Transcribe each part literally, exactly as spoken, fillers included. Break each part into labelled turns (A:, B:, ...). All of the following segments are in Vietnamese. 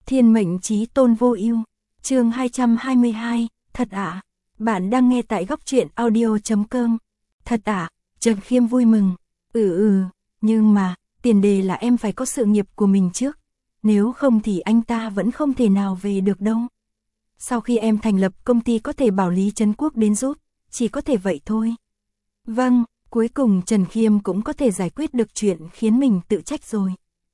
A: Thiên mệnh chí tôn vô ưu. Chương hai trăm hai mươi hai, thật ạ. À? Bạn đang nghe tại góc truyện audio chấm com. Thật ạ, à? Trần Khiêm vui mừng. Ừ ừ, nhưng mà, tiền đề là em phải có sự nghiệp của mình trước. Nếu không thì anh ta vẫn không thể nào về được đâu. Sau khi em thành lập công ty có thể bảo Lý Trấn Quốc đến giúp, chỉ có thể vậy thôi. Vâng, cuối cùng Trần Khiêm cũng có thể giải quyết được chuyện khiến mình tự trách rồi.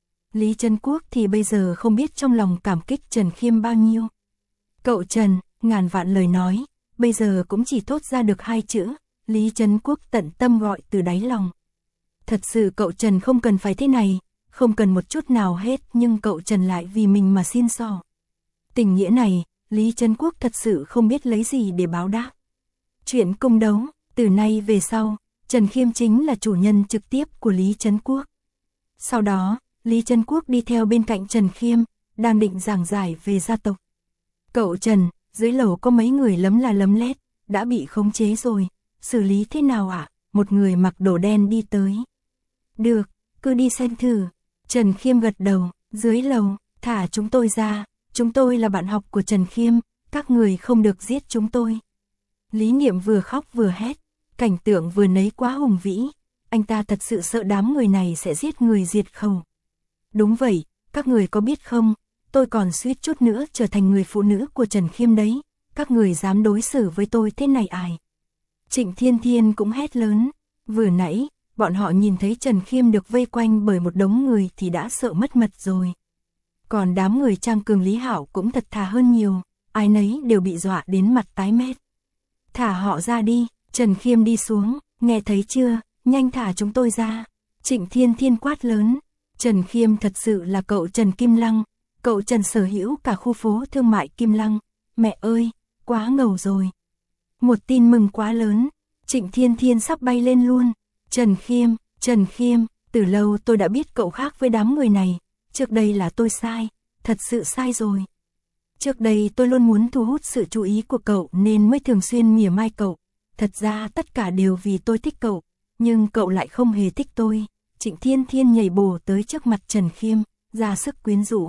A: Lý Trấn Quốc thì bây giờ không biết trong lòng cảm kích Trần Khiêm bao nhiêu. Cậu Trần, ngàn vạn lời nói, bây giờ cũng chỉ thốt ra được hai chữ, Lý Trấn Quốc tận tâm gọi từ đáy lòng. Thật sự cậu Trần không cần phải thế này, không cần một chút nào hết, nhưng cậu Trần lại vì mình mà xin xỏ. Tình nghĩa này, Lý Trấn Quốc thật sự không biết lấy gì để báo đáp. Chuyện cung đấu, từ nay về sau, Trần Khiêm chính là chủ nhân trực tiếp của Lý Trấn Quốc. Sau đó, Lý Trấn Quốc đi theo bên cạnh Trần Khiêm, đang định giảng giải về gia tộc. Cậu Trần, dưới lầu có mấy người lấm la lấm lét, đã bị khống chế rồi, xử lý thế nào ạ? À? Một người mặc đồ đen đi tới. Được, cứ đi xem thử. Trần Khiêm gật đầu, dưới lầu, thả chúng tôi ra, chúng tôi là bạn học của Trần Khiêm, các người không được giết chúng tôi. Lý Niệm vừa khóc vừa hét, cảnh tượng vừa nấy quá hùng vĩ, anh ta thật sự sợ đám người này sẽ giết người diệt khẩu. Đúng vậy, các người có biết không, tôi còn suýt chút nữa trở thành người phụ nữ của Trần Khiêm đấy, các người dám đối xử với tôi thế này ai? Trịnh Thiên Thiên cũng hét lớn, vừa nãy, bọn họ nhìn thấy Trần Khiêm được vây quanh bởi một đống người thì đã sợ mất mật rồi. Còn đám người Trang Cường Lý Hạo cũng thật thà hơn nhiều, ai nấy đều bị dọa đến mặt tái mét. Thả họ ra đi, Trần Khiêm đi xuống, nghe thấy chưa, nhanh thả chúng tôi ra. Trịnh Thiên Thiên quát lớn, Trần Khiêm thật sự là cậu Trần Kim Lăng, cậu Trần sở hữu cả khu phố thương mại Kim Lăng, mẹ ơi, quá ngầu rồi. Một tin mừng quá lớn, Trịnh Thiên Thiên sắp bay lên luôn. Trần Khiêm, Trần Khiêm, từ lâu tôi đã biết cậu khác với đám người này, trước đây là tôi sai, thật sự sai rồi. Trước đây tôi luôn muốn thu hút sự chú ý của cậu nên mới thường xuyên mỉa mai cậu, thật ra tất cả đều vì tôi thích cậu, nhưng cậu lại không hề thích tôi. Trịnh Thiên Thiên nhảy bổ tới trước mặt Trần Khiêm, ra sức quyến rũ.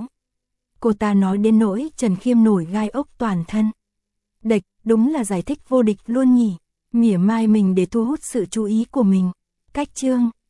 A: Cô ta nói đến nỗi Trần Khiêm nổi gai ốc toàn thân. Địch, đúng là giải thích vô địch luôn nhỉ, mỉa mai mình để thu hút sự chú ý của mình. Cách chương